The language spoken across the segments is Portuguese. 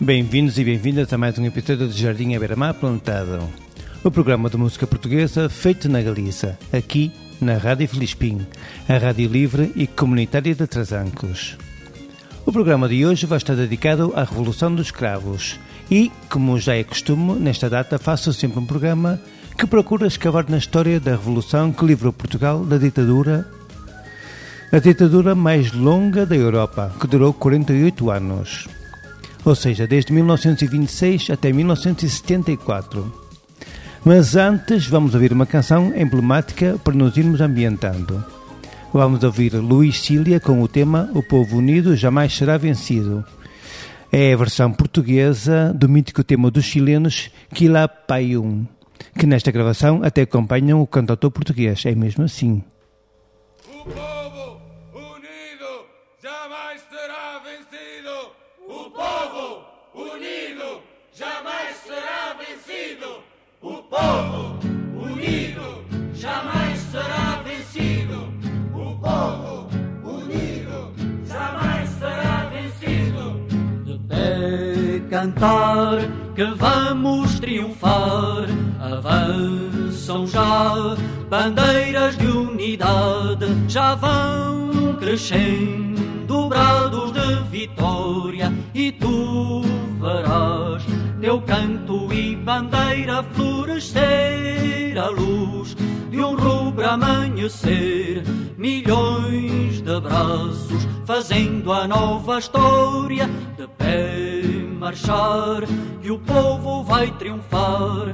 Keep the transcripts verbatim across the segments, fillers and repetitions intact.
Bem-vindos e bem-vindas a mais um episódio de Jardim à Beira-Mar Plantado, o programa de música portuguesa feito na Galiza, aqui na Rádio Filispim, a rádio livre e comunitária de Trasancos. O programa de hoje vai estar dedicado à Revolução dos Cravos e, como já é costume, nesta data faço sempre um programa que procura escavar na história da Revolução que livrou Portugal da ditadura, a ditadura mais longa da Europa, que durou quarenta e oito anos. Ou seja, desde mil novecentos e vinte e seis até mil novecentos e setenta e quatro. Mas antes vamos ouvir uma canção emblemática para nos irmos ambientando. Vamos ouvir Luís Cília com o tema O Povo Unido Jamais Será Vencido. É a versão portuguesa do mítico tema dos chilenos Quilapayún, que nesta gravação até acompanham o cantautor português. É mesmo assim. O povo unido jamais será vencido. O povo unido jamais será vencido. O povo unido jamais será vencido. O povo unido jamais será vencido. De pé cantar que vamos triunfar, avançam já bandeiras de unidade, já vão crescendo brados de vitória, e tu verás teu canto e bandeira florescer à luz de um rubro amanhecer, milhões de braços fazendo a nova história, de pé marchar e o povo vai triunfar.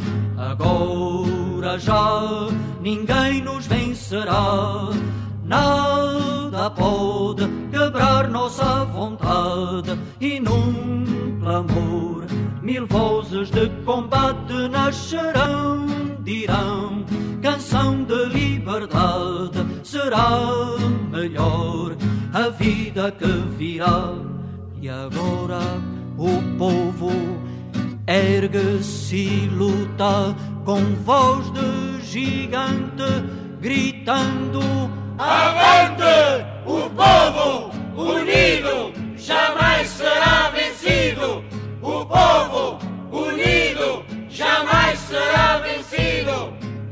Agora já ninguém nos vencerá, nada pode quebrar nossa vontade, e num clamor mil vozes de combate nascerão, dirão canção de liberdade, será melhor a vida que virá. E agora o povo ergue-se e luta com voz de gigante, gritando avante! O povo unido jamais será vencido. O povo unido jamais será vencido.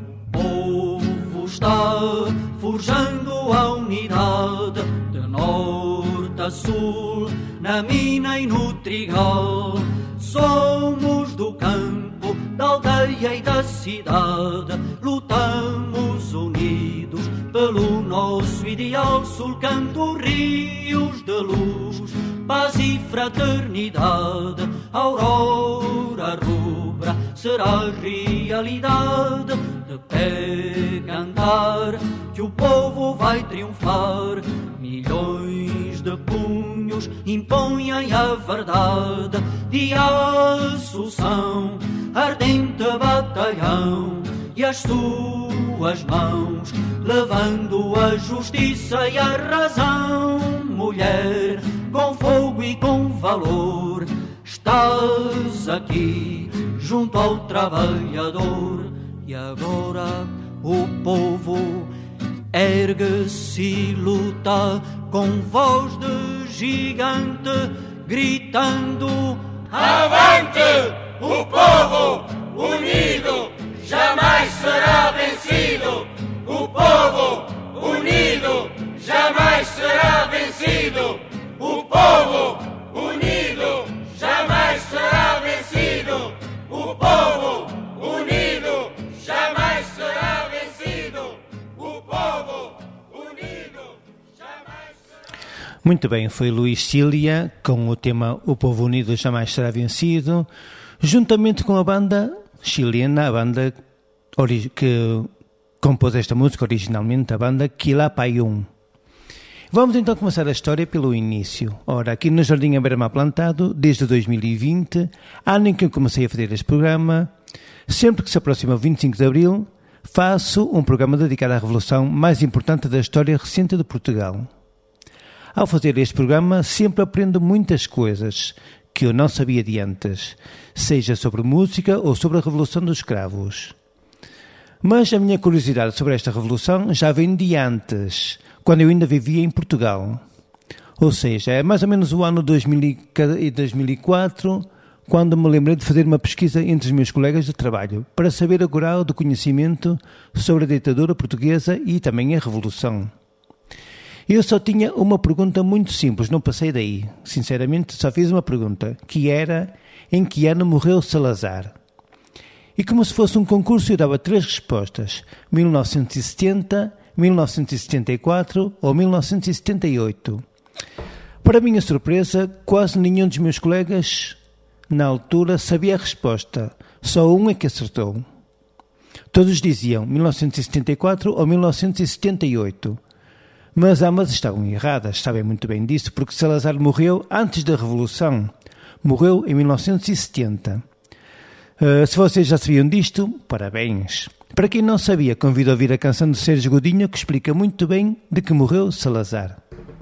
O povo está forjando a unidade, de norte a sul, na mina e no trigal. Somos do campo, da aldeia e da cidade, lutamos unidos pelo nosso ideal, sulcando rios de luz, paz e fraternidade. A aurora rubra será realidade, de pé cantar que o povo vai triunfar. Milhões de punhos impõem a verdade, de Assunção, ardente batalhão, e as suas mãos levando a justiça e a razão. Mulher, com fogo e com valor, estás aqui junto ao trabalhador. E agora o povo ergue-se e luta com voz de gigante, gritando avante! O povo unido jamais será vencido. O povo unido jamais será vencido. O povo unido jamais será vencido. O povo unido jamais será vencido. O povo unido jamais será... Muito bem, foi Luís Cília com o tema O Povo Unido Jamais Será Vencido, juntamente com a banda chilena, a banda que compôs esta música originalmente, a banda Quilapayún. Vamos então começar a história pelo início. Ora, aqui no Jardim à Beira-Mar Plantado, desde dois mil e vinte, ano em que eu comecei a fazer este programa, sempre que se aproxima o vinte e cinco de Abril, faço um programa dedicado à revolução mais importante da história recente de Portugal. Ao fazer este programa, sempre aprendo muitas coisas que eu não sabia de antes, seja sobre música ou sobre a Revolução dos Cravos. Mas a minha curiosidade sobre esta revolução já vem de antes, quando eu ainda vivia em Portugal. Ou seja, é mais ou menos o ano dois mil e quatro, quando me lembrei de fazer uma pesquisa entre os meus colegas de trabalho para saber o grau de conhecimento sobre a ditadura portuguesa e também a Revolução. Eu só tinha uma pergunta muito simples, não passei daí. Sinceramente, só fiz uma pergunta, que era: em que ano morreu Salazar? E como se fosse um concurso, eu dava três respostas: mil novecentos e setenta, mil novecentos e setenta e quatro ou mil novecentos e setenta e oito. Para minha surpresa, quase nenhum dos meus colegas, na altura, sabia a resposta. Só um é que acertou. Todos diziam mil novecentos e setenta e quatro ou mil novecentos e setenta e oito. Mas ambas estavam erradas, sabem muito bem disso, porque Salazar morreu antes da Revolução. Morreu em mil novecentos e setenta. Uh, se vocês já sabiam disto, parabéns. Para quem não sabia, convido a ouvir a canção de Sérgio Godinho, que explica muito bem de que morreu Salazar.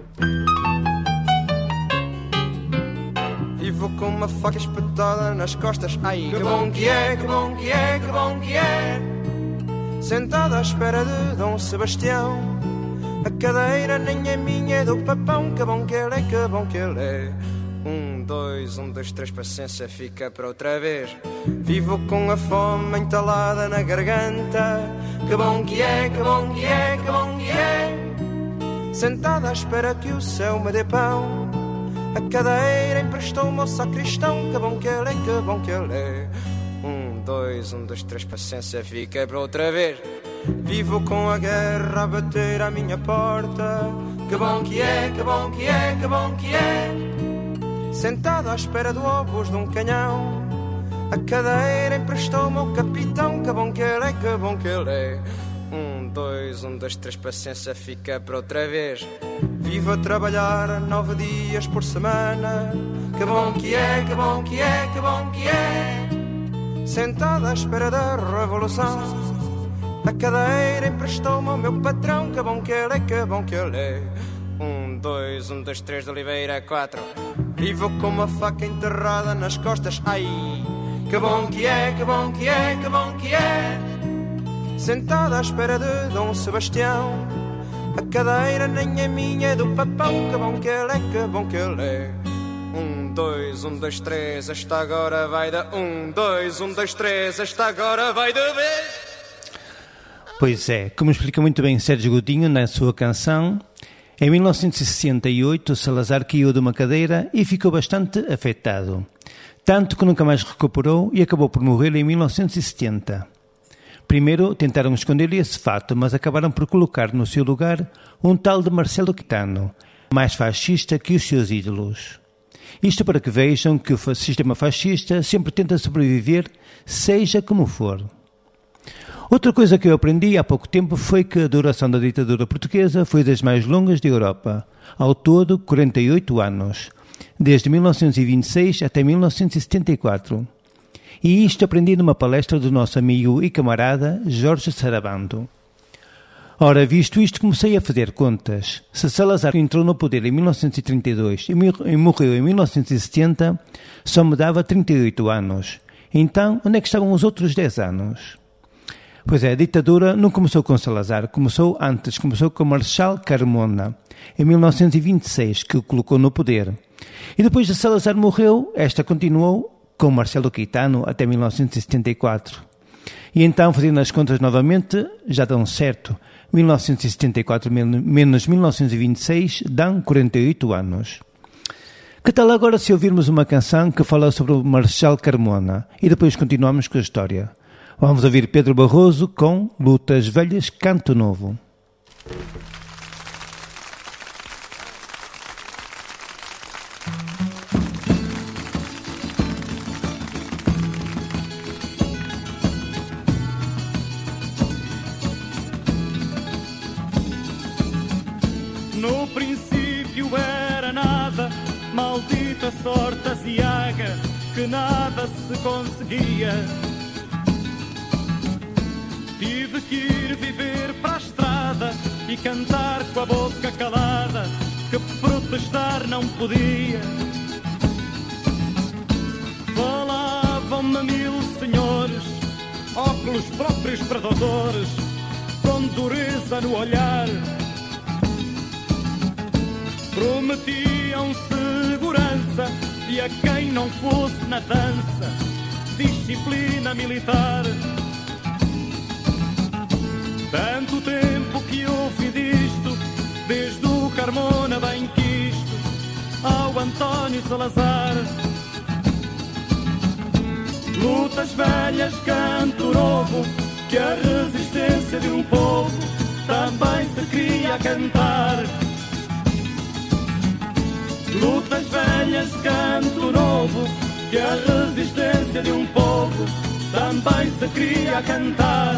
Vivo com uma faca espetada nas costas. Ai, que bom que é, que bom que é, que bom que é. Sentado à espera de Dom Sebastião. A cadeira nem é minha, é do papão. Que bom que ele é, que bom que ele é. Um, dois, um, dois, três, paciência, fica para outra vez. Vivo com a fome entalada na garganta. Que bom que é, que bom que é, que bom que é. Sentado à espera que o céu me dê pão. A cadeira emprestou-me ao sacristão. Que bom que ele é, que bom que ele é. Um, dois, um, dois, três, paciência, fica para outra vez. Vivo com a guerra a bater à minha porta. Que bom que é, que bom que é, que bom que é. Sentado à espera do obus de um canhão. A cadeira emprestou-me ao capitão. Que bom que ele é, que bom que ele é. Um, dois, um, dois, três, paciência, fica para outra vez. Vivo a trabalhar nove dias por semana. Que bom que é, que bom que é, que bom que é. Sentado à espera da Revolução. A cadeira emprestou-me ao meu patrão. Que bom que ele é, que bom que ele é. Um, dois, um, dois, três, de Oliveira, quatro. Vivo com uma faca enterrada nas costas. Ai, que bom que é, que bom que é, que bom que é. Sentado à espera de Dom Sebastião. A cadeira nem é minha, é do papão. Que bom que ele é, que bom que ele é. Um, dois, um, dois, três, esta agora vai da... Um, dois, um, dois, três, esta agora vai de vez. Pois é, como explica muito bem Sérgio Godinho na sua canção, em mil novecentos e sessenta e oito Salazar caiu de uma cadeira e ficou bastante afetado, tanto que nunca mais recuperou e acabou por morrer em mil novecentos e setenta. Primeiro tentaram esconder esse fato, mas acabaram por colocar no seu lugar um tal de Marcelo Caetano, mais fascista que os seus ídolos. Isto para que vejam que o sistema fascista sempre tenta sobreviver, seja como for. Outra coisa que eu aprendi há pouco tempo foi que a duração da ditadura portuguesa foi das mais longas da Europa, ao todo quarenta e oito anos, desde mil novecentos e vinte e seis até mil novecentos e setenta e quatro. E isto aprendi numa palestra do nosso amigo e camarada Jorge Sarabando. Ora, visto isto, comecei a fazer contas. Se Salazar entrou no poder em mil novecentos e trinta e dois e morreu em mil novecentos e setenta, só me dava trinta e oito anos. Então, onde é que estavam os outros dez anos? Pois é, a ditadura não começou com Salazar, começou antes, começou com Marechal Carmona, em mil novecentos e vinte e seis, que o colocou no poder. E depois de Salazar morreu, esta continuou com Marcelo Caetano até mil novecentos e setenta e quatro. E então, fazendo as contas novamente, já dão certo. mil novecentos e setenta e quatro menos mil novecentos e vinte e seis dão quarenta e oito anos. Que tal agora se ouvirmos uma canção que fala sobre o Marechal Carmona e depois continuamos com a história? Vamos ouvir Pedro Barroso com Lutas Velhas, Canto Novo. No princípio era nada, maldita sorte aziaga, que nada se conseguia. Tive que ir viver para a estrada e cantar com a boca calada, que protestar não podia. Falavam-me mil senhores, óculos próprios para doutores, com dureza no olhar. Prometiam segurança e a quem não fosse na dança disciplina militar. Tanto tempo que ouvi disto, desde o Carmona bem quisto ao António Salazar. Lutas velhas, canto novo, que a resistência de um povo também se queria cantar. Lutas velhas, canto novo, que a resistência de um povo também se queria cantar.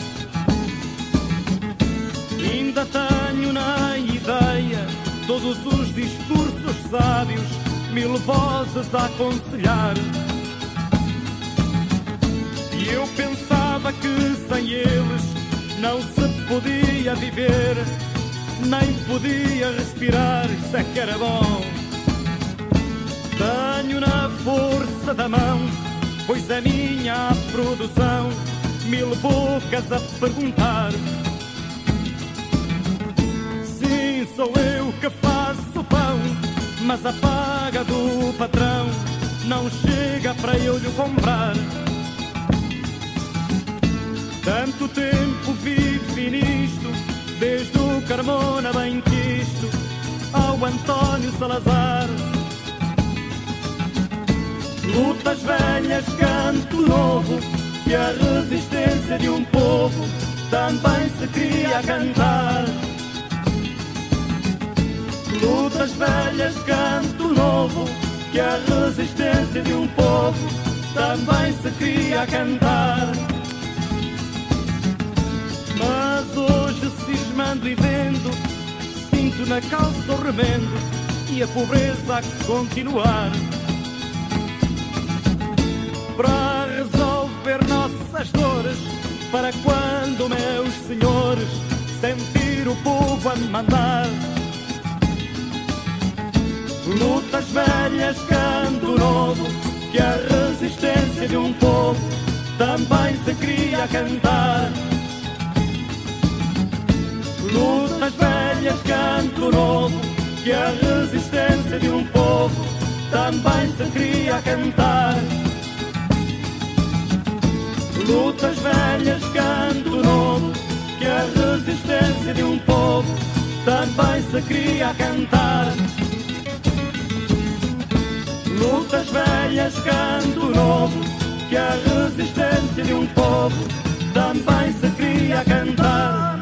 Ainda tenho na ideia todos os discursos sábios, mil vozes a aconselhar. E eu pensava que sem eles não se podia viver, nem podia respirar, isso é que era bom. Tenho na força da mão, pois é minha a produção, mil bocas a perguntar. Sim, sou eu que faço o pão, mas a paga do patrão não chega para eu lhe comprar. Tanto tempo vivi nisto, desde o Carmona bem quisto ao António Salazar. Lutas velhas, canto novo, que a resistência de um povo também se queria cantar. Lutas velhas, canto novo, que a resistência de um povo também se queria cantar. Mas hoje, cismando e vendo, sinto na calça o remendo e a pobreza a continuar. Para resolver nossas dores, para quando, meus senhores, sentir o povo a mandar. Lutas velhas, canto novo, que a resistência de um povo também se queria cantar. Lutas velhas, canto novo, que a resistência de um povo também se queria cantar. Lutas velhas, canto novo, que a resistência de um povo também se queria cantar. Lutas velhas, canto novo, que a resistência de um povo também se queria cantar.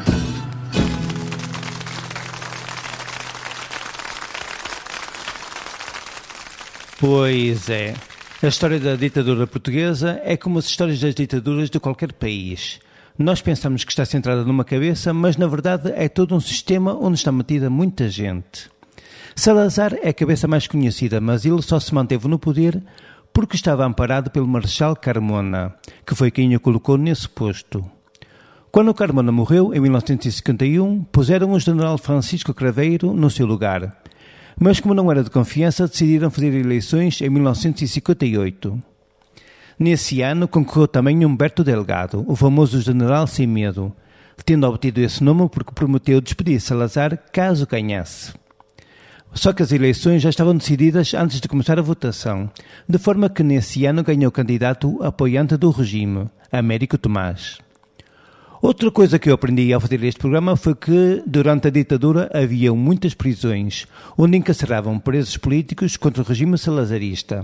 Pois é. A história da ditadura portuguesa é como as histórias das ditaduras de qualquer país. Nós pensamos que está centrada numa cabeça, mas na verdade é todo um sistema onde está metida muita gente. Salazar é a cabeça mais conhecida, mas ele só se manteve no poder porque estava amparado pelo Marechal Carmona, que foi quem o colocou nesse posto. Quando Carmona morreu, em mil novecentos e cinquenta e um, puseram o general Francisco Craveiro no seu lugar. Mas como não era de confiança, decidiram fazer eleições em mil novecentos e cinquenta e oito. Nesse ano concorreu também Humberto Delgado, o famoso general sem medo, tendo obtido esse nome porque prometeu despedir Salazar caso ganhasse. Só que as eleições já estavam decididas antes de começar a votação, de forma que nesse ano ganhou o candidato apoiante do regime, Américo Tomás. Outra coisa que eu aprendi ao fazer este programa foi que, durante a ditadura, havia muitas prisões, onde encarceravam presos políticos contra o regime salazarista.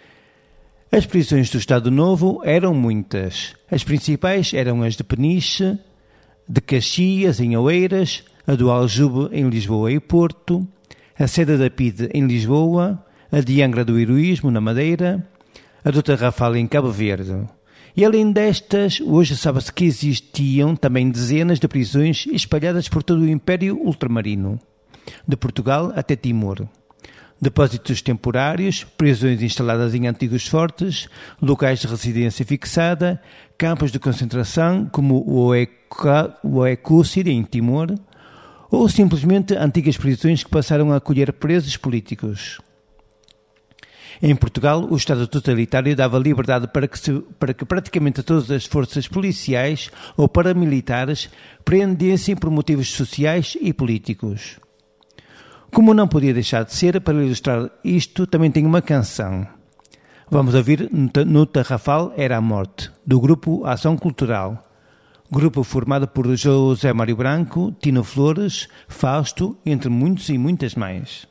As prisões do Estado Novo eram muitas. As principais eram as de Peniche, de Caxias, em Oeiras, a do Aljube, em Lisboa e Porto, a Seda da Pide, em Lisboa, a de Angra do Heroísmo, na Madeira, a do Tarrafal, em Cabo Verde. E além destas, hoje sabe-se que existiam também dezenas de prisões espalhadas por todo o Império Ultramarino, de Portugal até Timor. Depósitos temporários, prisões instaladas em antigos fortes, locais de residência fixada, campos de concentração como o Oecúcide em Timor, ou simplesmente antigas prisões que passaram a acolher presos políticos. Em Portugal, o Estado totalitário dava liberdade para que, se, para que praticamente todas as forças policiais ou paramilitares prendessem por motivos sociais e políticos. Como não podia deixar de ser, para ilustrar isto, também tenho uma canção. Vamos ouvir No Tarrafal Era a Morte, do grupo Ação Cultural. Grupo formado por José Mário Branco, Tino Flores, Fausto, entre muitos e muitas mais.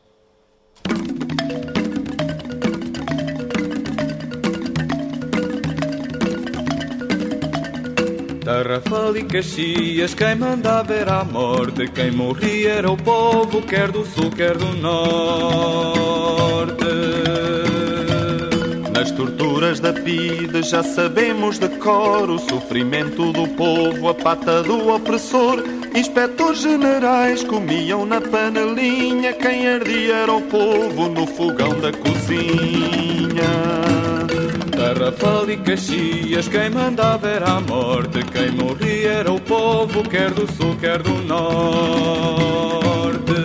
Tarrafal e Caxias, quem mandava era a morte, quem morria era o povo, quer do sul, quer do norte. Nas torturas da PIDE já sabemos de cor o sofrimento do povo, a pata do opressor. Inspetores generais comiam na panelinha, quem ardia era o povo no fogão da cozinha. Tarrafal e Caxias, quem mandava era a morte, quem morria era o povo, quer do sul, quer do norte.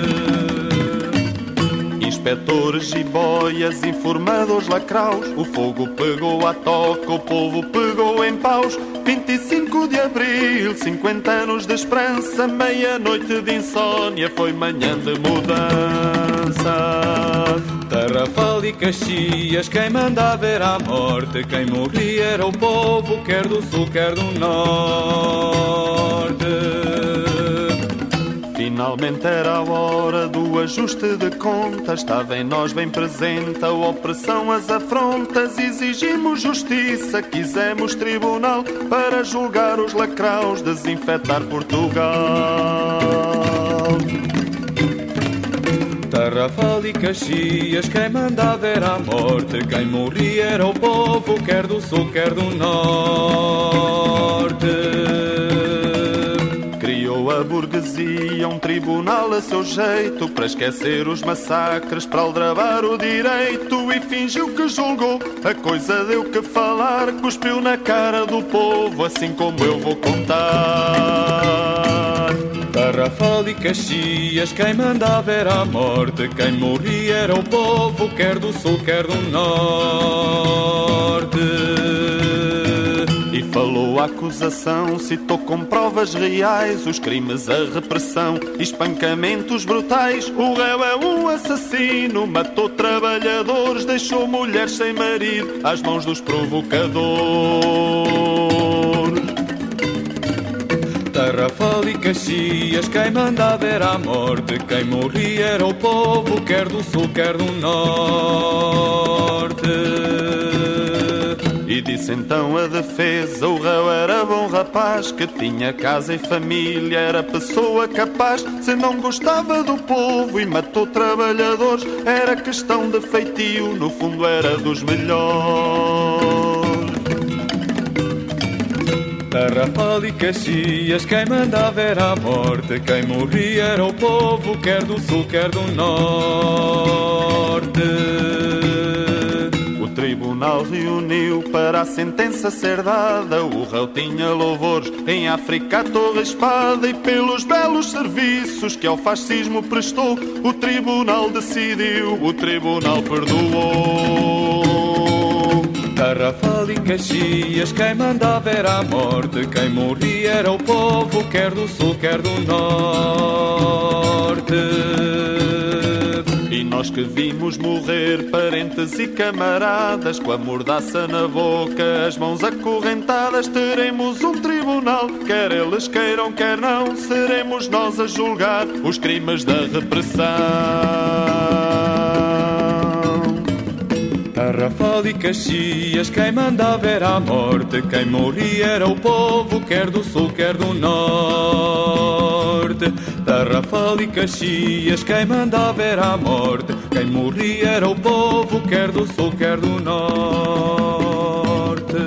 Inspetores e boias, informadores lacraus, o fogo pegou à toca, o povo pegou em paus. vinte e cinco de abril, cinquenta anos de esperança, meia-noite de insónia, foi manhã de mudança. Tarrafal e Caxias, quem mandava era a morte, quem morria era o povo, quer do sul, quer do norte. Finalmente era a hora do ajuste de contas, estava em nós bem presente a opressão, as afrontas. Exigimos justiça, quisemos tribunal para julgar os lacraus, desinfetar Portugal. Tarrafal e Caxias, quem mandava era a morte, quem morria era o povo, quer do sul, quer do norte. Criou a burguesia um tribunal a seu jeito, para esquecer os massacres, para aldrabar o direito, e fingiu que julgou, a coisa deu que falar, cuspiu na cara do povo, assim como eu vou contar. Tarrafal e Caxias, quem mandava era a morte, quem morria era o povo, quer do sul, quer do norte. E falou a acusação, citou com provas reais os crimes, a repressão, espancamentos brutais. O réu é um assassino, matou trabalhadores, deixou mulheres sem marido às mãos dos provocadores. Tarrafal e Caxias, quem mandava era a morte, quem morria era o povo, quer do sul, quer do norte. E disse então a defesa, o réu era bom rapaz, que tinha casa e família, era pessoa capaz. Se não gostava do povo e matou trabalhadores, era questão de feitio, no fundo era dos melhores. Tarrafal e Caxias, quem mandava era a morte, quem morria era o povo, quer do sul, quer do norte. O tribunal reuniu para a sentença ser dada, o réu tinha louvores em África a torre espada, e pelos belos serviços que ao fascismo prestou, o tribunal decidiu, o tribunal perdoou. Tarrafal e Caxias, quem mandava era a morte, quem morria era o povo, quer do sul, quer do norte. E nós que vimos morrer parentes e camaradas, com a mordaça na boca, as mãos acorrentadas, teremos um tribunal, quer eles queiram, quer não, seremos nós a julgar os crimes da repressão. Tarrafal e Caxias, quem mandava era a morte, quem morria era o povo, quer do sul, quer do norte. Tarrafal e Caxias, quem mandava era a morte, quem morria era o povo, quer do sul, quer do norte.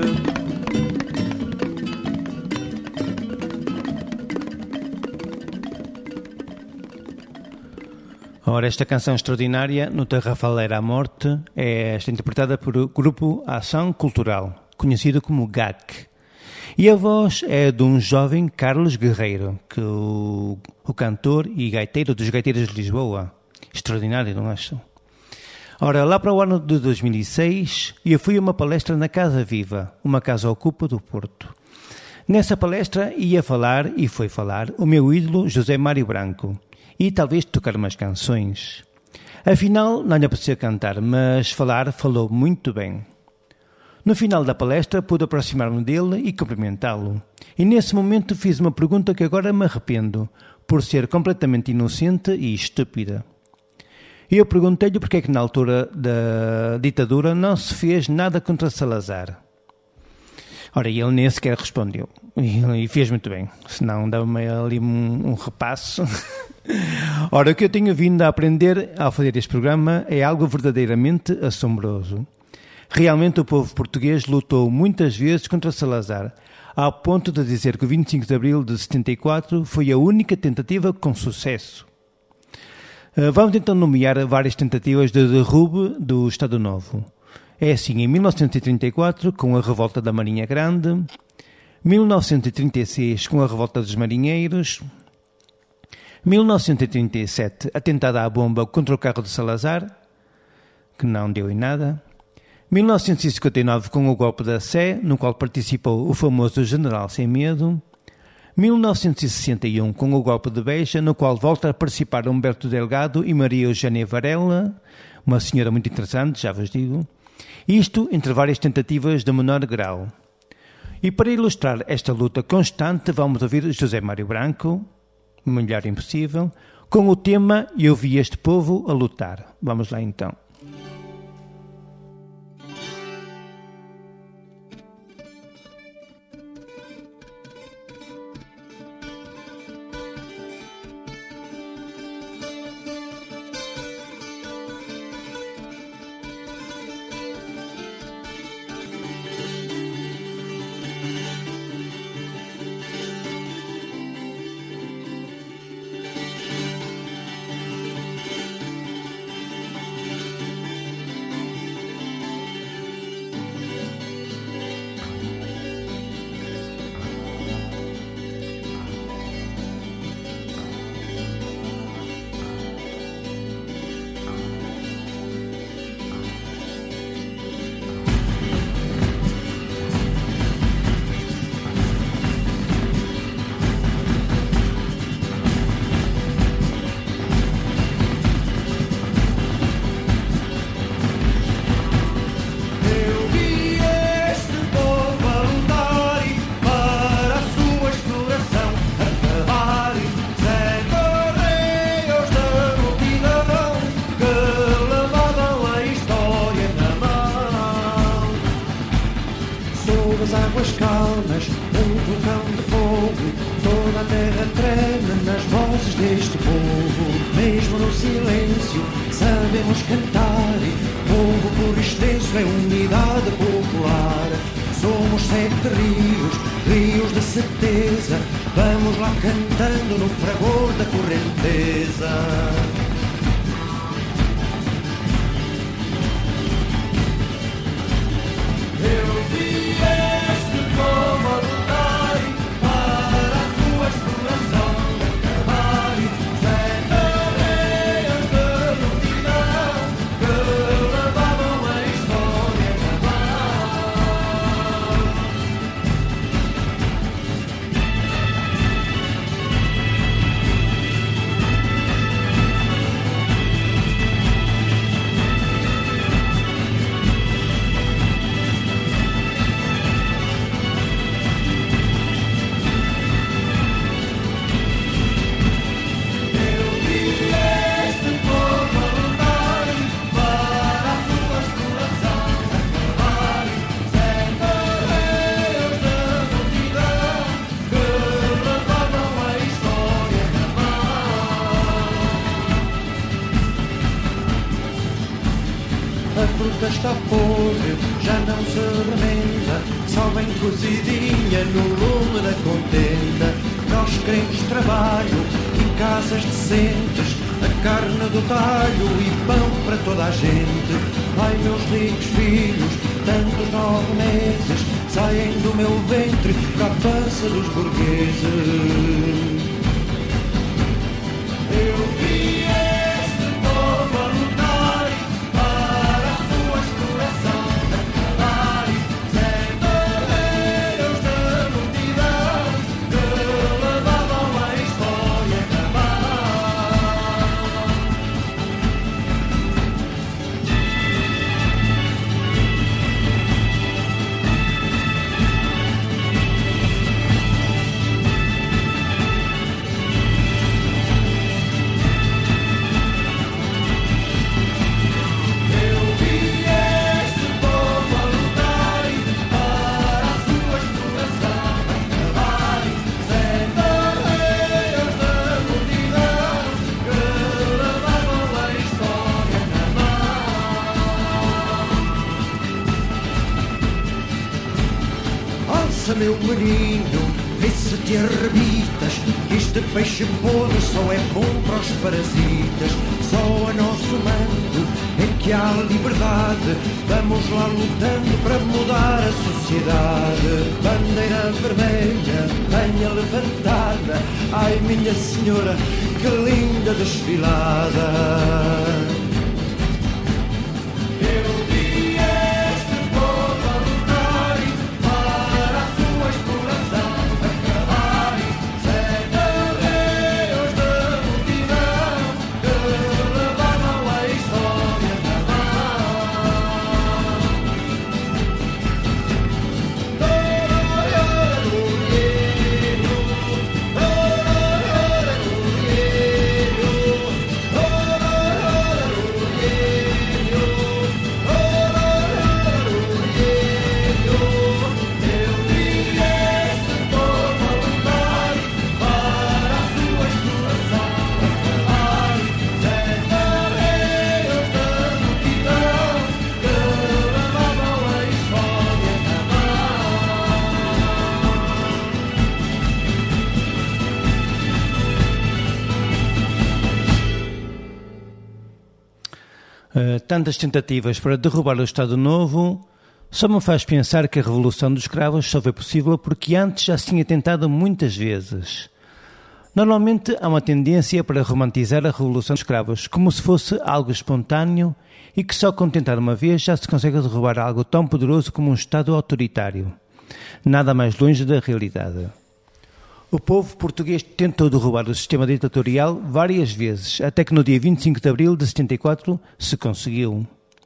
Ora, esta canção extraordinária, No Tarrafal Era a Morte, é esta interpretada por o Grupo Ação Cultural, conhecido como G A C. E a voz é de um jovem Carlos Guerreiro, que o, o cantor e gaiteiro dos Gaiteiros de Lisboa. Extraordinário, não acham? Ora, lá para o ano de dois mil e seis, eu fui a uma palestra na Casa Viva, uma casa ocupa do Porto. Nessa palestra ia falar, e foi falar, o meu ídolo José Mário Branco. e talvez tocar umas canções. Afinal, não lhe apetecia cantar, mas falar falou muito bem. No final da palestra, pude aproximar-me dele e cumprimentá-lo. E nesse momento fiz uma pergunta que agora me arrependo, por ser completamente inocente e estúpida. Eu perguntei-lhe porque é que na altura da ditadura não se fez nada contra Salazar. Ora, ele nem sequer respondeu. E fez muito bem, senão dava-me ali um, um repasso. Ora, o que eu tenho vindo a aprender ao fazer este programa é algo verdadeiramente assombroso. Realmente o povo português lutou muitas vezes contra Salazar, ao ponto de dizer que o vinte e cinco de abril de setenta e quatro foi a única tentativa com sucesso. Vamos então nomear várias tentativas de derrube do Estado Novo. É assim, em mil novecentos e trinta e quatro, com a revolta da Marinha Grande, mil novecentos e trinta e seis, com a revolta dos marinheiros, mil novecentos e trinta e sete, atentada à bomba contra o carro de Salazar, que não deu em nada, mil novecentos e cinquenta e nove, com o golpe da Sé, no qual participou o famoso General Sem Medo, mil novecentos e sessenta e um, com o golpe de Beja, no qual volta a participar Humberto Delgado e Maria Eugênia Varela, uma senhora muito interessante, já vos digo, isto entre várias tentativas de menor grau. E para ilustrar esta luta constante, vamos ouvir José Mário Branco, Mulher Impossível, com o tema Eu Vi Este Povo a Lutar. Vamos lá então. Está podre, já não se remenda, só bem cozidinha no lume da contenda. Nós queremos trabalho e casas decentes, a carne do talho e pão para toda a gente. Ai, meus ricos filhos, tantos nove meses, saem do meu ventre para a pança dos burgueses. Eu vi Ouça, meu menino, vê se te arrebitas. Este peixe podre só é bom para os parasitas. Só a nosso mando é que há liberdade. Vamos lá lutando para mudar a sociedade. Bandeira vermelha, venha levantada. Ai, minha senhora, que linda desfilada. Eu vi este povo a lutar para a sua exploração acabar. Sem arreios de multidão que levavam a história na mão. Uh, tantas tentativas para derrubar o Estado Novo só me faz pensar que a Revolução dos Escravos só foi possível porque antes já se tinha tentado muitas vezes. Normalmente há uma tendência para romantizar a Revolução dos Escravos como se fosse algo espontâneo e que só com tentar uma vez já se consegue derrubar algo tão poderoso como um Estado autoritário. Nada mais longe da realidade. O povo português tentou derrubar o sistema ditatorial várias vezes, até que no dia vinte e cinco de abril de setenta e quatro se conseguiu.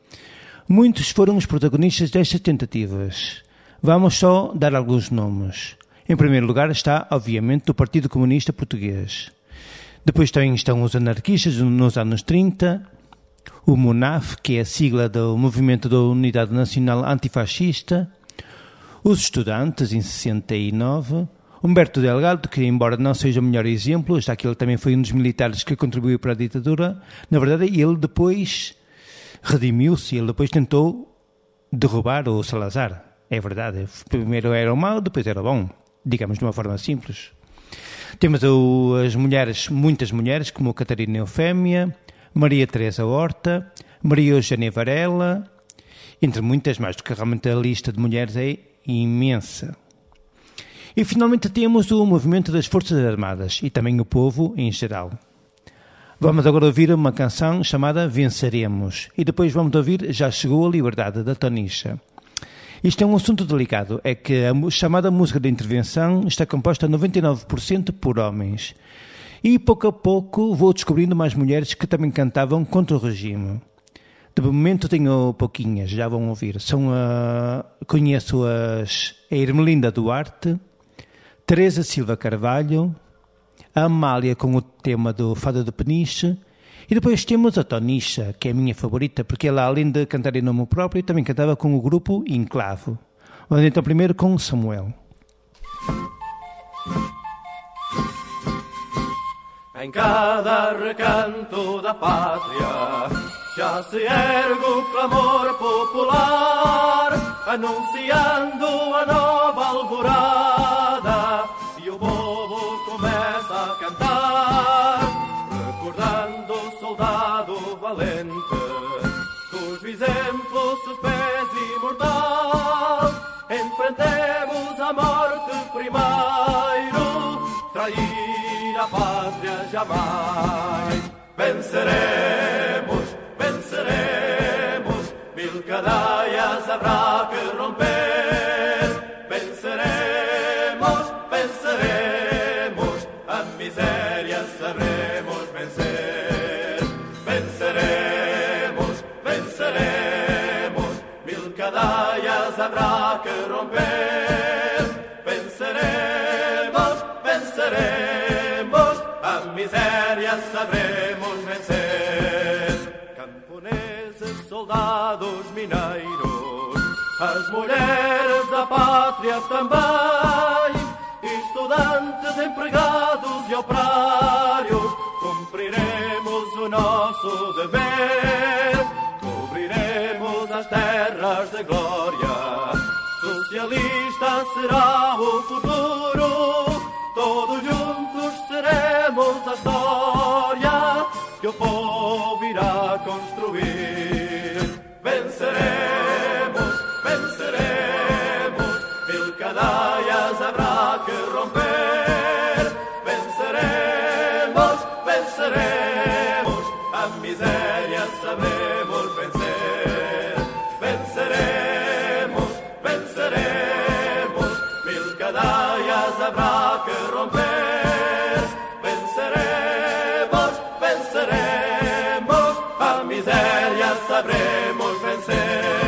Muitos foram os protagonistas destas tentativas. Vamos só dar alguns nomes. Em primeiro lugar está, obviamente, o Partido Comunista Português. Depois também estão os anarquistas nos anos trinta, o MUNAF, que é a sigla do Movimento da Unidade Nacional Antifascista, os estudantes, em sessenta e nove, Humberto Delgado, que embora não seja o melhor exemplo, já que ele também foi um dos militares que contribuiu para a ditadura, na verdade ele depois redimiu-se, ele depois tentou derrubar o Salazar. É verdade, primeiro era o mau, depois era o bom, digamos de uma forma simples. Temos as mulheres, muitas mulheres, como Catarina Eufémia, Maria Teresa Horta, Maria Eugênia Varela, entre muitas mais, porque realmente a lista de mulheres é imensa. E finalmente temos o movimento das Forças Armadas e também o povo em geral. Vamos agora ouvir uma canção chamada Venceremos e depois vamos ouvir Já Chegou a Liberdade, da Tonicha. Isto é um assunto delicado, é que a chamada música de intervenção está composta a noventa e nove por cento por homens. E pouco a pouco vou descobrindo mais mulheres que também cantavam contra o regime. De momento tenho pouquinhas, já vão ouvir. São a... Conheço as... a Ermelinda Duarte, Teresa Silva Carvalho, a Amália com o tema do Fado de Peniche e depois temos a Tonicha, que é a minha favorita, porque ela além de cantar em nome próprio também cantava com o grupo Enclave. Vamos então primeiro com Samuel. Em cada recanto da pátria já se ergue o clamor popular, anunciando a nova alvorada, e o povo começa a cantar, recordando o soldado valente, cujo exemplo se fez imortal. Enfrentemos a morte primeiro, trair a pátria jamais. Venceremos, venceremos, mil cadeias haverá que romper. Venceremos, venceremos, a miséria saberemos vencer. Venceremos, venceremos, mil cadeias haverá que romper. Venceremos, venceremos, a miséria saberemos vencer. Camponeses, soldados, mineiros, as mulheres da pátria também, estudantes, empregados e operários, cumpriremos o nosso dever, cobriremos as terras de glória, Socialista será o futuro, todos juntos seremos a história que o povo irá construir. Venceremos, venceremos, mil cadeias haverá que romper. Venceremos, venceremos, a miséria sabemos vencer. Venceremos, venceremos, mil cadeias haverá que romper. Venceremos, venceremos, a miséria sabremos vencer.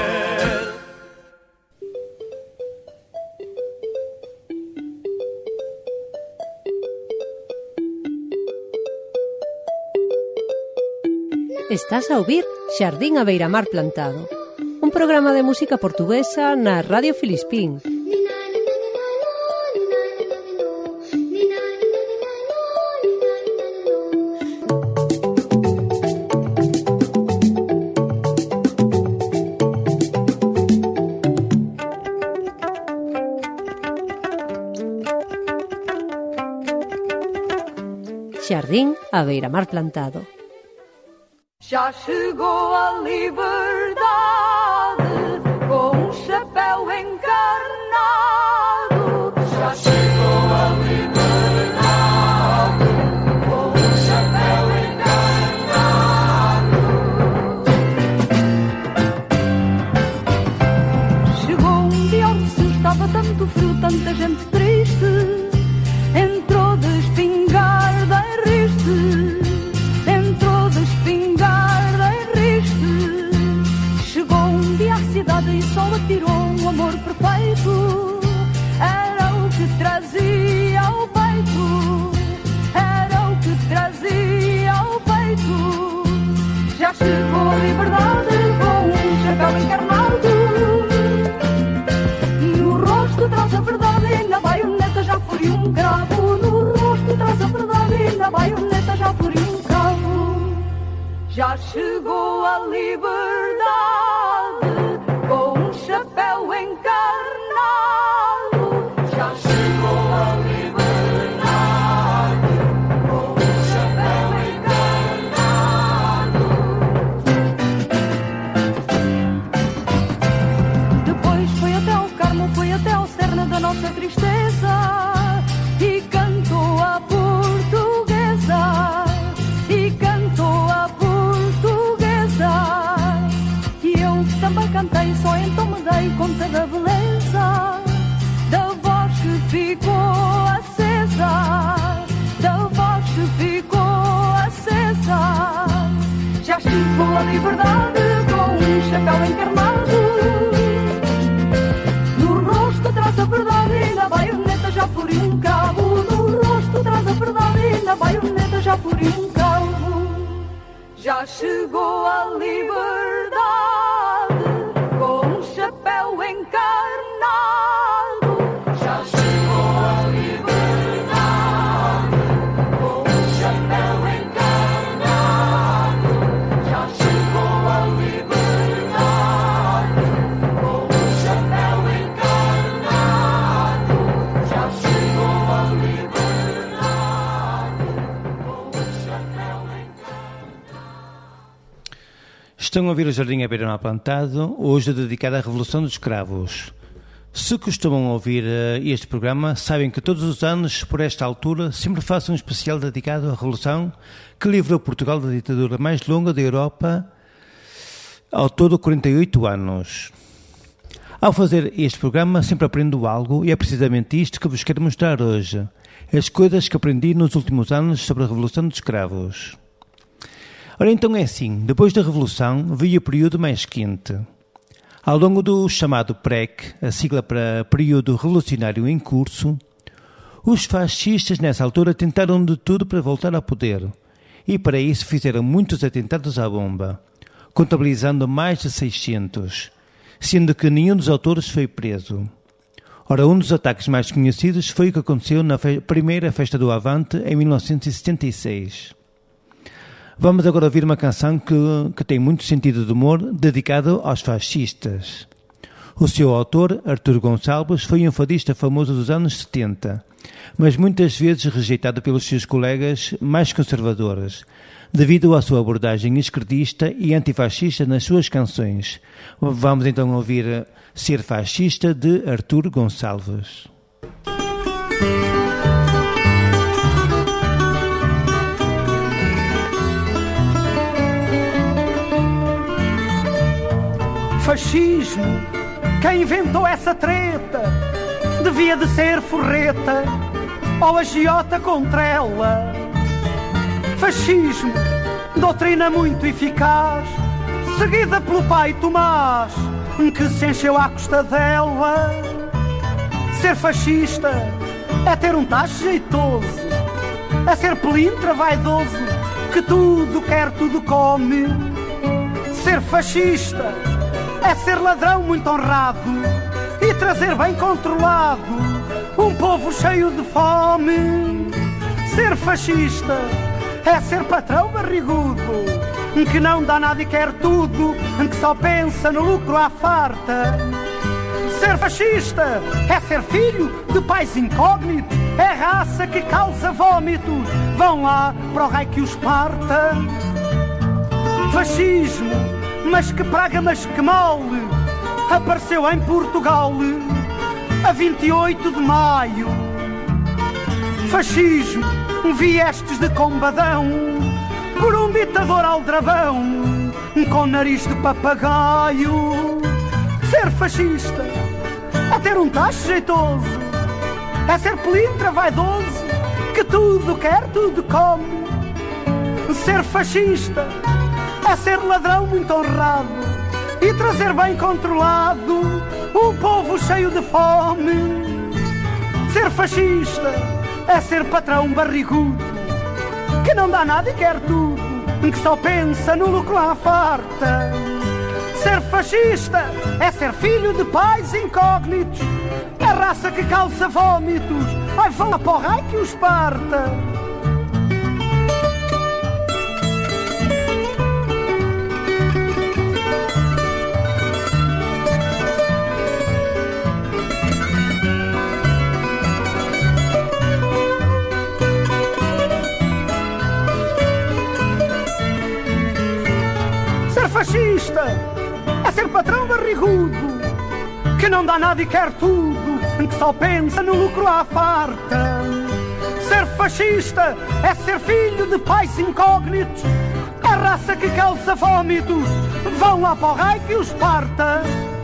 Estás a ouvir Xardín a Beiramar Plantado, un programa de música portuguesa na Radio Filispín. Xardín a Beiramar Plantado. Já chegou a liberdade com um chapéu encarnado. Já chegou a liberdade com um chapéu encarnado. Chegou um dia onde se estava tanto frio, tanta gente triste. Entrou de espingarda em riste. Entrou de espingarda em riste. Chegou um dia à cidade e só atirou um amor perfeito. Era o que trazia ao peito. Era o que trazia ao peito. Já chegou a liberdade com um chapéu encarnado. No rosto traz a verdade e na baioneta já furiu um cravo. No rosto traz a verdade e na baioneta já furiu um cravo. Já chegou a liberdade com um chapéu encarnado. Já chegou a liberdade com um chapéu encarnado. Depois foi até ao Carmo, foi até ao cerne da nossa tristeza e cantou a portuguesa. E cantou a também cantei, só então me dei conta da beleza da voz que ficou acesa, da voz que ficou acesa. Já chegou a liberdade com um chapéu encarnado. No rosto traz a verdade e na baioneta já furiu um cabo. No rosto traz a verdade e na baioneta já furiu um cabo. Já chegou a liberdade com um chapéu encarnado. Já chegou a liberdade com um chapéu encarnado. Já chegou a liberdade com um chapéu encarnado. Já chegou a liberdade com um chapéu encarnado. Estão a ouvir o Jardim à Beira-Mar Plantado, hoje dedicado à Revolução dos Cravos. Se costumam ouvir uh, este programa, sabem que todos os anos, por esta altura, sempre faço um especial dedicado à Revolução que livrou Portugal da ditadura mais longa da Europa, ao todo quarenta e oito anos. Ao fazer este programa, sempre aprendo algo e é precisamente isto que vos quero mostrar hoje. As coisas que aprendi nos últimos anos sobre a Revolução dos Cravos. Ora, então é assim, depois da Revolução veio o período mais quente. Ao longo do chamado P R E C, a sigla para Período Revolucionário em Curso, os fascistas nessa altura tentaram de tudo para voltar ao poder e para isso fizeram muitos atentados à bomba, contabilizando mais de seiscentos, sendo que nenhum dos autores foi preso. Ora, um dos ataques mais conhecidos foi o que aconteceu na fe- primeira Festa do Avante em mil novecentos e setenta e seis. Vamos agora ouvir uma canção que, que tem muito sentido de humor, dedicado aos fascistas. O seu autor, Artur Gonçalves, foi um fadista famoso dos anos setenta, mas muitas vezes rejeitado pelos seus colegas mais conservadores, devido à sua abordagem esquerdista e antifascista nas suas canções. Vamos então ouvir Ser Fascista, de Artur Gonçalves. Fascismo, quem inventou essa treta devia de ser forreta ou agiota contra ela. Fascismo, doutrina muito eficaz, seguida pelo pai Tomás, que se encheu à custa dela. Ser fascista é ter um tacho jeitoso, é ser pelintra vaidoso, que tudo quer, tudo come. Ser fascista é ser ladrão muito honrado e trazer bem controlado um povo cheio de fome. Ser fascista é ser patrão barrigudo, que não dá nada e quer tudo, que só pensa no lucro à farta. Ser fascista é ser filho de pais incógnitos, é raça que causa vômitos, vão lá para o raio que os parta. Fascismo, mas que praga, mas que mole, apareceu em Portugal a vinte e oito de maio. Fascismo, viestes de combadão por um ditador aldrabão com nariz de papagaio. Ser fascista é ter um tacho jeitoso, é ser pelintra vaidoso, que tudo quer, tudo come. Ser fascista é ser ladrão muito honrado e trazer bem controlado um povo cheio de fome. Ser fascista é ser patrão barrigudo, que não dá nada e quer tudo, que só pensa no lucro à farta. Ser fascista é ser filho de pais incógnitos, é raça que calça vômitos, ai vão lá para o raio que os parta. Fascista é ser patrão barrigudo, que não dá nada e quer tudo, que só pensa no lucro à farta. Ser fascista é ser filho de pais incógnitos, é raça que calça vômitos, vão lá para o raio que os parta.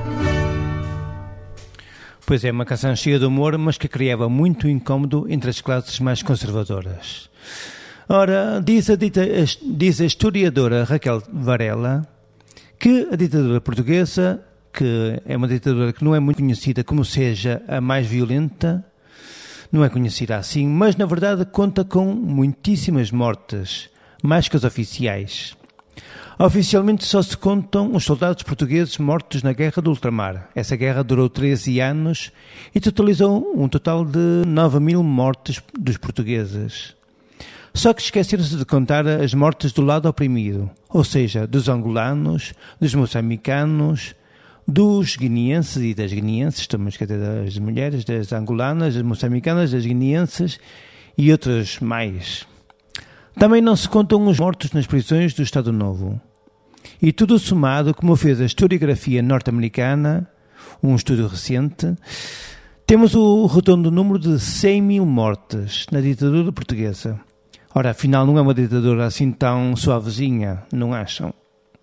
Pois é, uma canção cheia de humor, mas que criava muito incómodo entre as classes mais conservadoras. Ora, diz a, dita, diz a historiadora Raquel Varela que a ditadura portuguesa, que é uma ditadura que não é muito conhecida como seja a mais violenta, não é conhecida assim, mas na verdade conta com muitíssimas mortes, mais que as oficiais. Oficialmente só se contam os soldados portugueses mortos na Guerra do Ultramar. Essa guerra durou treze anos e totalizou um total de nove mil mortes dos portugueses. Só que esqueceram-se de contar as mortes do lado oprimido, ou seja, dos angolanos, dos moçambicanos, dos guineenses e das guineenses, também quer dizer, das mulheres, das angolanas, das moçambicanas, das guineenses e outras mais. Também não se contam os mortos nas prisões do Estado Novo. E tudo somado, como fez a historiografia norte-americana, um estudo recente, temos o redondo número de cem mil mortes na ditadura portuguesa. Ora, afinal, não é uma ditadura assim tão suavezinha, não acham?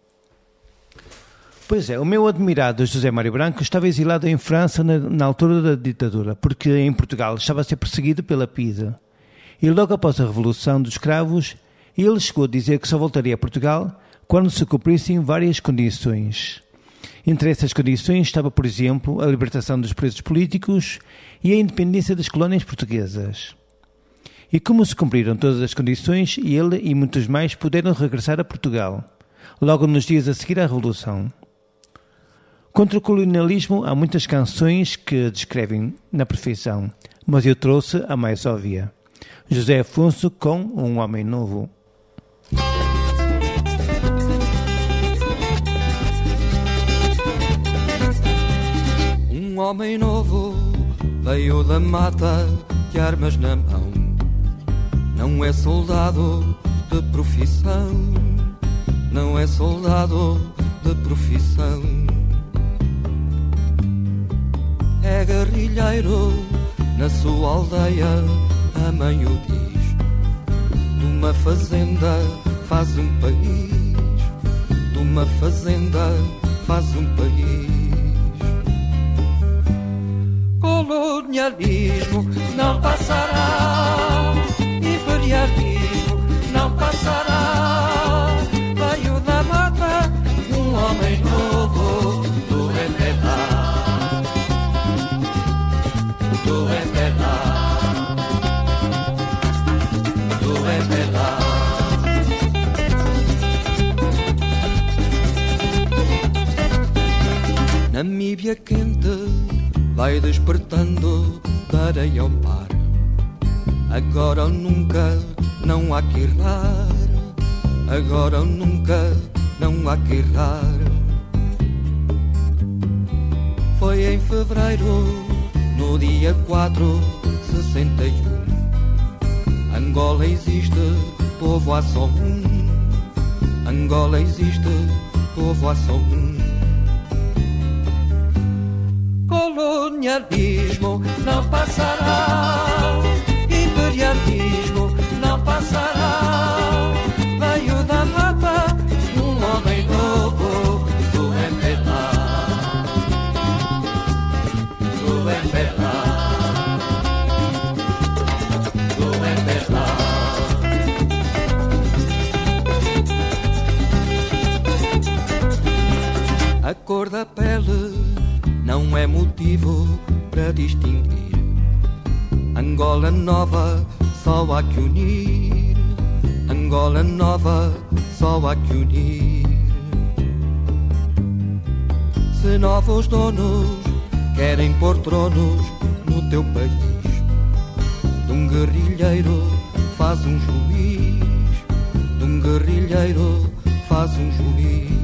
Pois é, o meu admirado José Mário Branco estava exilado em França na, na altura da ditadura, porque em Portugal estava a ser perseguido pela P I D. E logo após a Revolução dos Cravos, ele chegou a dizer que só voltaria a Portugal quando se cumprissem várias condições. Entre essas condições estava, por exemplo, a libertação dos presos políticos e a independência das colónias portuguesas. E como se cumpriram todas as condições, ele e muitos mais puderam regressar a Portugal, logo nos dias a seguir à Revolução. Contra o colonialismo há muitas canções que a descrevem na perfeição, mas eu trouxe a mais óbvia. José Afonso com Um Homem Novo. homem novo veio da mata de armas na mão. Não é soldado de profissão, não é soldado de profissão. É guerrilheiro na sua aldeia, a mãe o diz. De uma fazenda faz um país, de uma fazenda faz um país. Colonialismo não passará, imperialismo não passará. Veio da mata um homem novo, do Embedá, do Embedá, do Embedá. Namíbia quente vai despertando da areia ao mar. Agora ou nunca, não há que errar. Agora ou nunca, não há que errar. Foi em fevereiro, no dia quatro, sessenta e um. Angola existe, povo há só um. Angola existe, povo há só um. Colonialismo não passará, imperialismo não passará. Veio da mata um homem novo, do Embedá, do Embedá, do Embedá. A cor da pele não é motivo para distinguir. Angola nova só há que unir. Angola nova só há que unir. Se novos donos querem pôr tronos no teu país, de um guerrilheiro faz um juiz, de um guerrilheiro faz um juiz.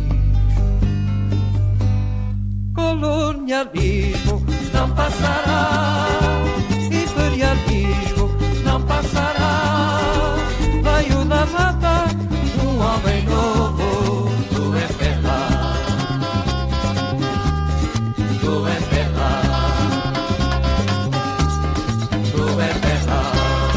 Colonialismo não passará, imperialismo não passará. Veio da mata um homem novo, do Embedá, do Embedá, do Embedá.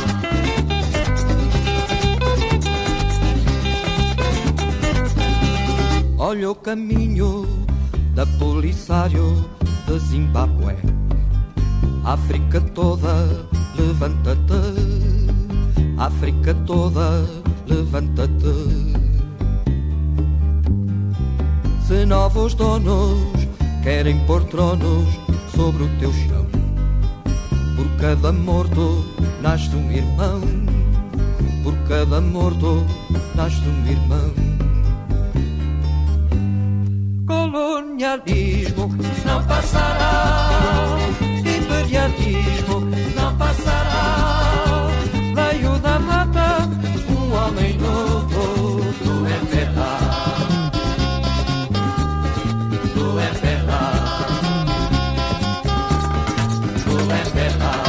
Olha o caminho da Polisário de Zimbábue. África toda, levanta-te. África toda, levanta-te. Se novos donos querem pôr tronos sobre o teu chão, por cada morto nasce um irmão, por cada morto nasce um irmão. Colonialismo não passará, imperialismo não passará. Veio da mata um homem novo, do Embedá, do Embedá, do Embedá.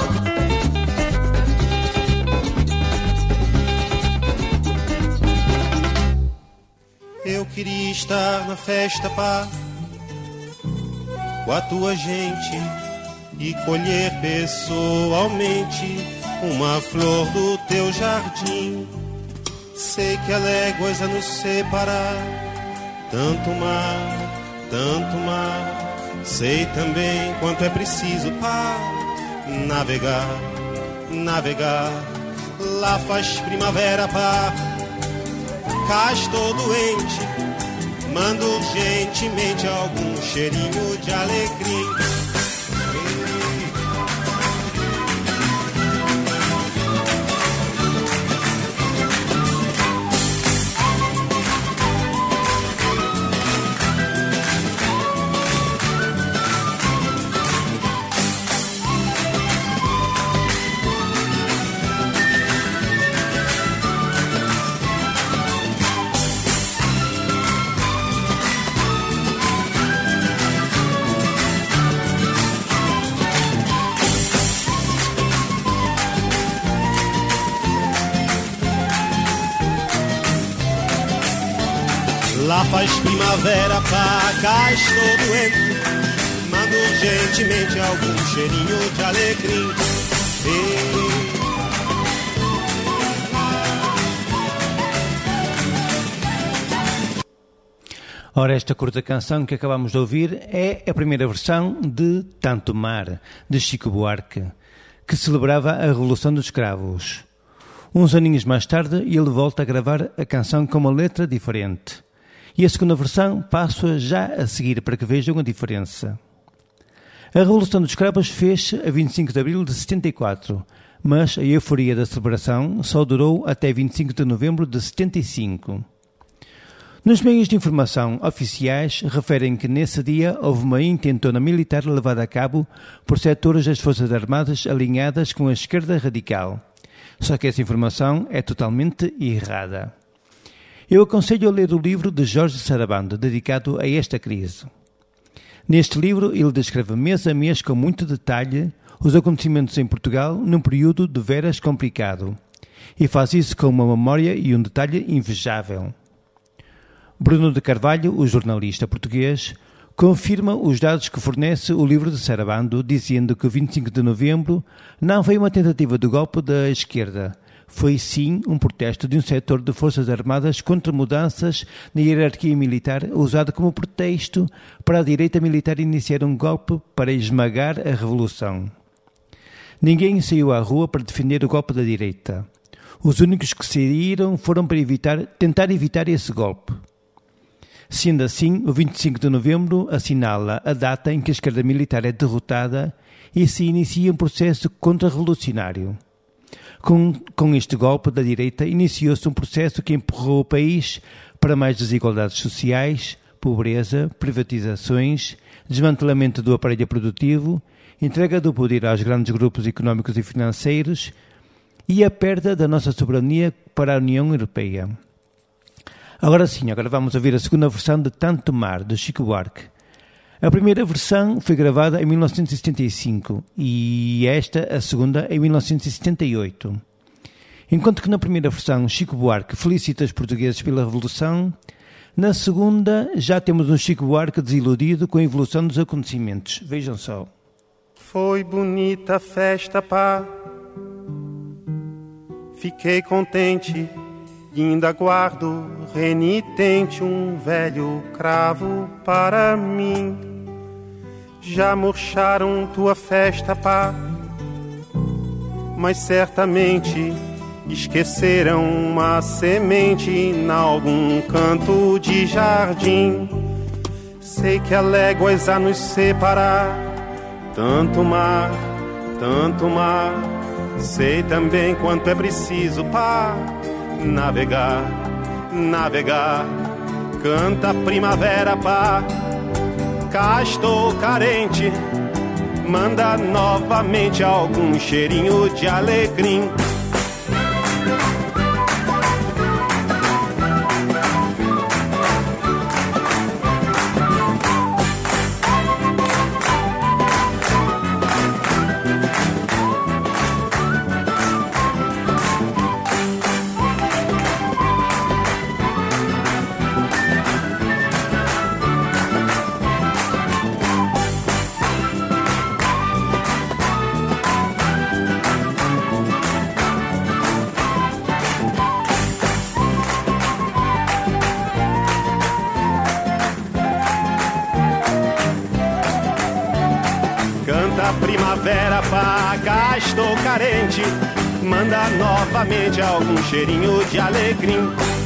Eu queria estar na festa, pá, com a tua gente e colher pessoalmente uma flor do teu jardim. Sei que ela é coisa nos separar, tanto mar, tanto mar. Sei também quanto é preciso para navegar, navegar. Lá faz primavera, pá. Cá estou doente, mando urgentemente algum cheirinho de alegria. faz primavera, pá, cá estou doente. Mando urgentemente algum cheirinho de alecrim. Ei. Ora, esta curta canção que acabamos de ouvir é a primeira versão de Tanto Mar, de Chico Buarque, que celebrava a Revolução dos Escravos. Uns aninhos mais tarde, ele volta a gravar a canção com uma letra diferente. E a segunda versão passo já a seguir para que vejam a diferença. A Revolução dos Escravos fez-se a vinte e cinco de abril de setenta e quatro, mas a euforia da celebração só durou até vinte e cinco de novembro de setenta e cinco. Nos meios de informação oficiais referem que nesse dia houve uma intentona militar levada a cabo por setores das Forças Armadas alinhadas com a esquerda radical. Só que essa informação é totalmente errada. Eu aconselho a ler o livro de Jorge Sarabando, dedicado a esta crise. Neste livro ele descreve mês a mês com muito detalhe os acontecimentos em Portugal num período de veras complicado. E faz isso com uma memória e um detalhe invejável. Bruno de Carvalho, o jornalista português, confirma os dados que fornece o livro de Sarabando, dizendo que o vinte e cinco de novembro não foi uma tentativa de golpe da esquerda. Foi sim um protesto de um setor de Forças Armadas contra mudanças na hierarquia militar, usado como pretexto para a direita militar iniciar um golpe para esmagar a revolução. Ninguém saiu à rua para defender o golpe da direita. Os únicos que saíram foram para evitar, tentar evitar esse golpe. Sendo assim, o vinte e cinco de novembro assinala a data em que a esquerda militar é derrotada e se inicia um processo contra-revolucionário. Com, com este golpe da direita, iniciou-se um processo que empurrou o país para mais desigualdades sociais, pobreza, privatizações, desmantelamento do aparelho produtivo, entrega do poder aos grandes grupos económicos e financeiros e a perda da nossa soberania para a União Europeia. Agora sim, agora vamos ouvir a segunda versão de Tanto Mar, de Chico Buarque. A primeira versão foi gravada em mil novecentos e setenta e cinco e esta, a segunda, em mil novecentos e setenta e oito. Enquanto que na primeira versão Chico Buarque felicita os portugueses pela Revolução, na segunda já temos um Chico Buarque desiludido com a evolução dos acontecimentos. Vejam só. Foi bonita a festa, pá. Fiquei contente. E ainda guardo renitente um velho cravo para mim. Já murcharam tua festa, pá, mas certamente esqueceram uma semente em algum canto de jardim. Sei que há léguas a nos separar, tanto mar, tanto mar. Sei também quanto é preciso, pá, navegar, navegar. Canta a primavera, pá, cá estou carente. Manda novamente algum cheirinho de alecrim. Primavera, pá, cá estou carente. Manda novamente algum cheirinho de alecrim.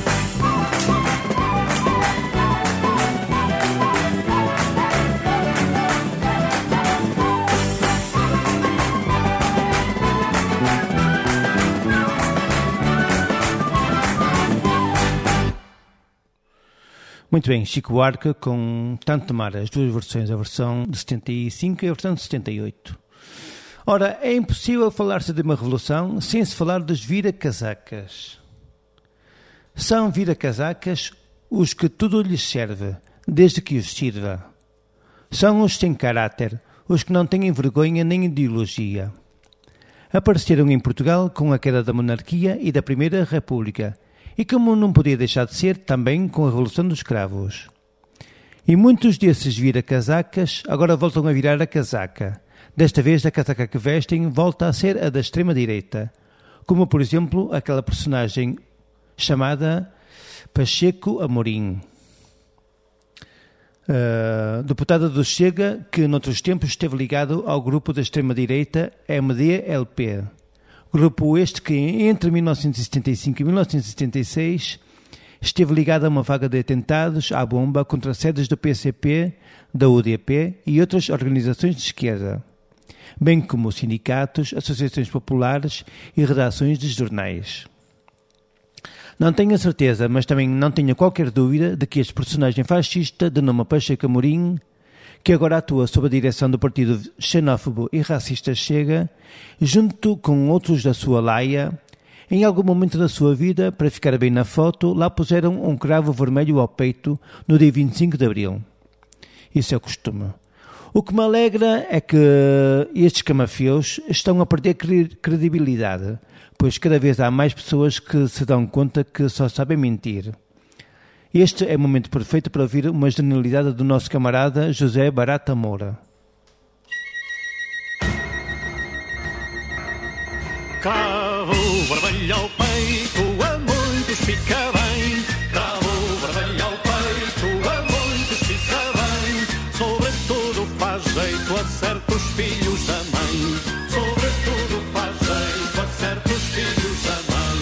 Muito bem, Chico Buarque com Tanto Mar, as duas versões, a versão de setenta e cinco e a versão de setenta e oito. Ora, é impossível falar-se de uma revolução sem se falar dos vira-casacas. São vira-casacas os que tudo lhes serve, desde que os sirva. São os sem caráter, os que não têm vergonha nem ideologia. Apareceram em Portugal com a queda da monarquia e da Primeira República, e como não podia deixar de ser, também com a Revolução dos Cravos. E muitos desses vira-casacas agora voltam a virar a casaca. Desta vez a casaca que vestem volta a ser a da extrema-direita, como por exemplo aquela personagem chamada Pacheco Amorim, uh, deputada do Chega, que noutros tempos esteve ligado ao grupo da extrema-direita M D L P. Grupo este que entre mil novecentos e setenta e cinco e mil novecentos e setenta e seis esteve ligado a uma vaga de atentados à bomba contra sedes do P C P, da U D P e outras organizações de esquerda, bem como sindicatos, associações populares e redações de jornais. Não tenho a certeza, mas também não tenho qualquer dúvida de que este personagem fascista de nome Pacheco Amorim, que agora atua sob a direção do partido xenófobo e racista Chega, junto com outros da sua laia, em algum momento da sua vida, para ficar bem na foto, lá puseram um cravo vermelho ao peito no dia vinte e cinco de abril. Isso é o costume. O que me alegra é que estes camafeus estão a perder credibilidade, pois cada vez há mais pessoas que se dão conta que só sabem mentir. Este é o momento perfeito para ouvir uma genialidade do nosso camarada José Barata Moura. Cravo vermelho ao peito, a muitos fica bem. Cravo vermelho ao peito, a muitos fica bem. Sobretudo faz jeito a certos filhos da mãe. Sobretudo faz jeito a certos filhos da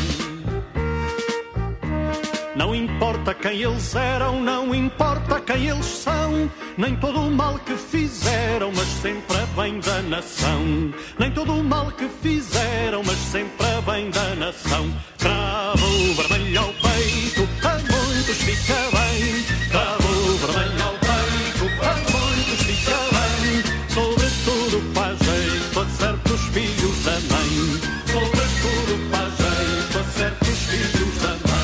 mãe. Não importa quem eles eram, não importa quem eles são, nem todo o mal que fizeram, mas sempre a bem da nação. Nem todo o mal que fizeram, mas sempre a bem da nação. Cravo vermelho ao peito, a muitos fica bem. Cravo vermelho ao peito, a muitos fica bem. Sobretudo faz jeito a certos filhos da mãe. Sobretudo faz jeito a certos filhos da mãe.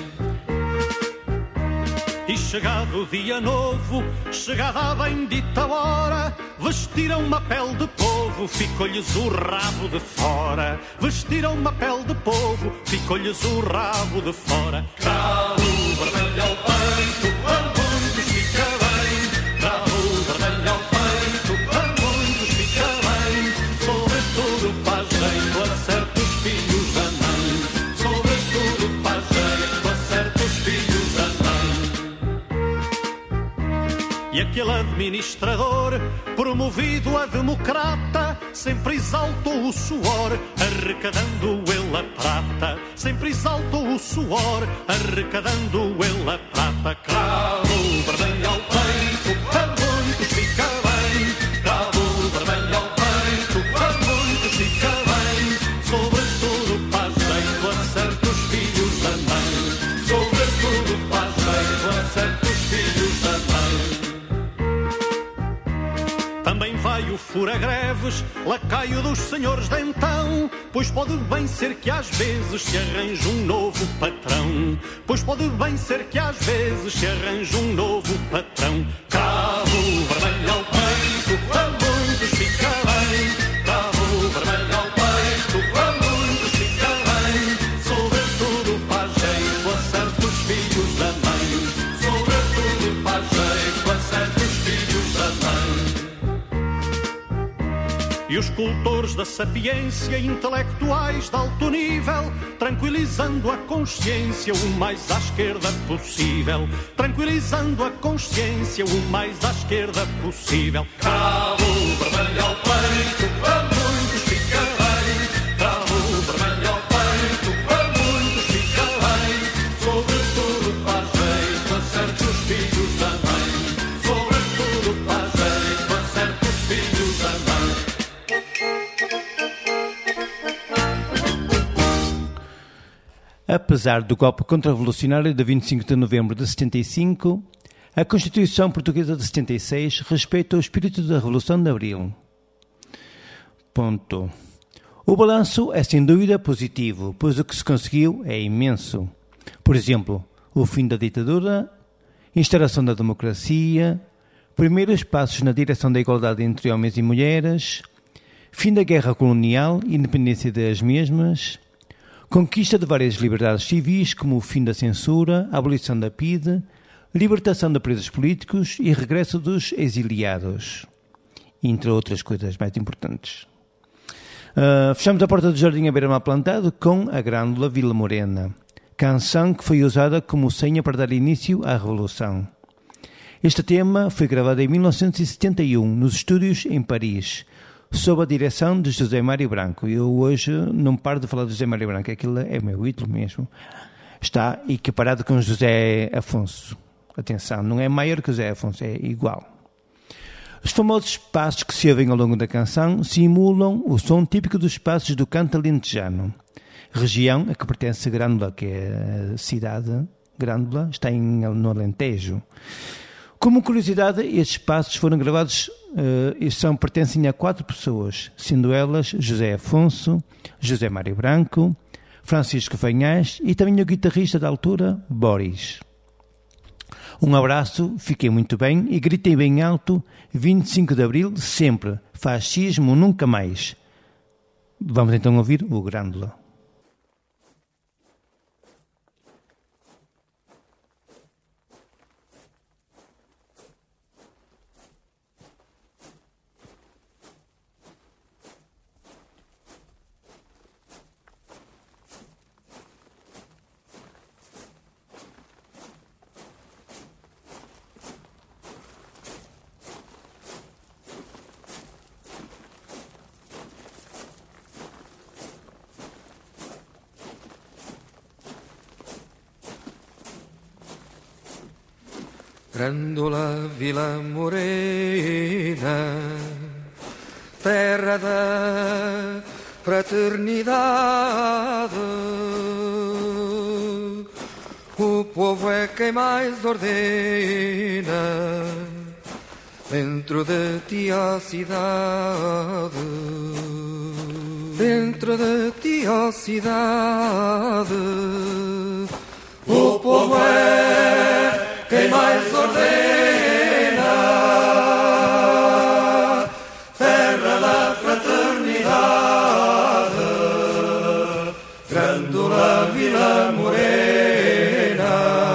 E chegado o dia novo, chegada a bendita hora, vestiram uma pele de povo, ficou-lhes o rabo de fora. Vestiram uma pele de povo, ficou-lhes o rabo de fora. Cravo vermelho ao peito, a muitos fica bem. Cravo vermelho ao peito, a muitos fica bem. Sobretudo faz jeito a certos filhos da mãe. Sobretudo faz jeito a certos filhos da mãe. E aquele administrador, promovido a democrata, sempre exaltou o suor, arrecadando ele a prata. Sempre exaltou o suor, arrecadando ele a prata. Cravo vermelho ao peito, a muitos fica bem. Cravo vermelho ao peito, a muitos fica bem. Sobretudo faz jeito a certos filhos da mãe. Sobretudo faz jeito a certos filhos da mãe. Também vai o fura-greves, lacaio dos senhores de então, pois pode bem ser que às vezes se arranje um novo patrão. Pois pode bem ser que às vezes se arranje um novo patrão. Cravo vermelho ao peito, a muitos fica bem. Cravo vermelho ao peito, a muitos fica bem. Sobretudo faz jeito a certos filhos da mãe. Sobretudo faz jeito a certos filhos da mãe. E os cultores da sapiência, intelectuais de alto nível, tranquilizando a consciência o mais à esquerda possível. Tranquilizando a consciência o mais à esquerda possível. Cravo vermelho ao peito, a muitos fica bem. Cravo vermelho ao peito, a muitos fica bem. Sobretudo faz jeito a certos filhos da mãe. Sobretudo faz jeito a certos filhos da mãe. Apesar do golpe contra-revolucionário de vinte e cinco de novembro de setenta e cinco, a Constituição Portuguesa de setenta e seis respeita o espírito da Revolução de Abril. Ponto. O balanço é sem dúvida positivo, pois o que se conseguiu é imenso. Por exemplo, o fim da ditadura, instauração da democracia, primeiros passos na direção da igualdade entre homens e mulheres, fim da guerra colonial e independência das mesmas, Conquista de várias liberdades civis, como o fim da censura, a abolição da P I D, libertação de presos políticos e regresso dos exiliados, entre outras coisas mais importantes. Uh, fechamos a porta do Jardim à Beira-Mar Plantado com a Grândola Vila Morena, canção que foi usada como senha para dar início à Revolução. Este tema foi gravado em mil novecentos e setenta e um, nos estúdios em Paris, sob a direção de José Mário Branco. Eu hoje não paro de falar de José Mário Branco, aquilo é meu ídolo mesmo. Está equiparado com José Afonso. Atenção, não é maior que José Afonso, é igual. Os famosos passos que se ouvem ao longo da canção simulam o som típico dos passos do canto alentejano, região a que pertence a Grândola, que é a cidade Grândola, está em, no Alentejo. Como curiosidade, estes passos foram gravados uh, e são, pertencem a quatro pessoas, sendo elas José Afonso, José Mário Branco, Francisco Fanhás e também o guitarrista da altura, Boris. Um abraço, fiquem muito bem e gritem bem alto, vinte e cinco de Abril, sempre, fascismo nunca mais. Vamos então ouvir o Grândola. Grândola Vila Morena, terra da fraternidade, o povo é quem mais ordena, dentro de ti a cidade, dentro de ti a cidade, o povo é quem mais ordena, terra da fraternidade, Grândola Vila Morena.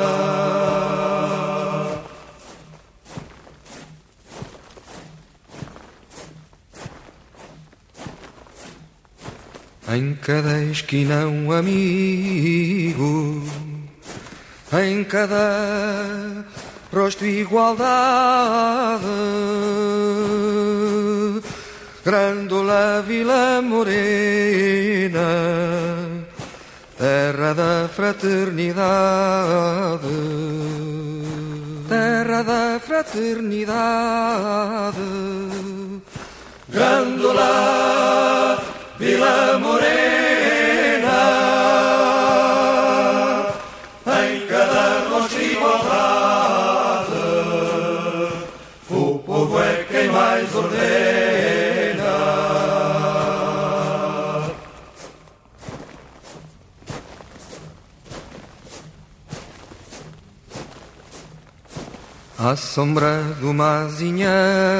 Em cada esquina um amigo, em cada rosto igualdade, Grândola Vila Morena, terra da fraternidade, terra da fraternidade, Grândola Vila Morena. O povo é quem mais ordena. À sombra de uma azinheira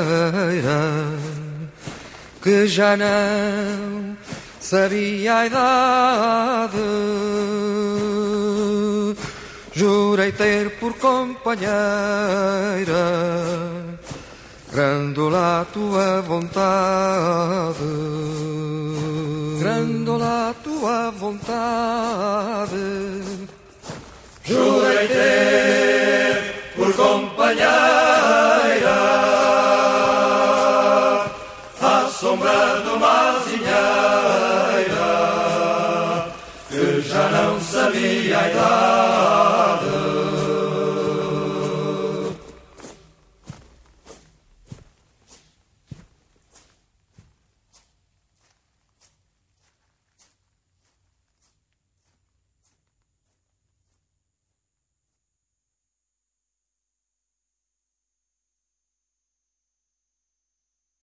que já não sabia a idade, jurei ter por companheira Grândola a tua vontade, Grândola a tua vontade. Jurei ter por companheira à sombra de uma azinheira que já não sabia a idade,